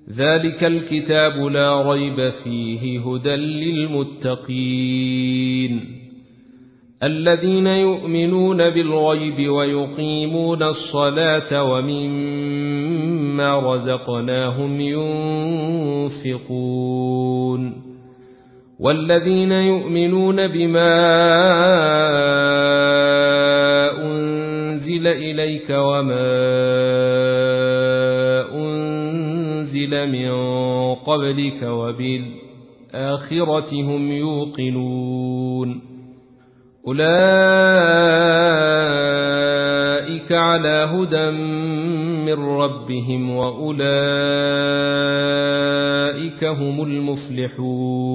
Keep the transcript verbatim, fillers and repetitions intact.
ذلك الكتاب لا ريب فيه هدى للمتقين الذين يؤمنون بالغيب ويقيمون الصلاة ومما رزقناهم ينفقون والذين يؤمنون بما أنزل إليك وما أنزل من قبلك وبالآخرة هم يوقنون أولئك على هدى من ربهم وأولئك هم المفلحون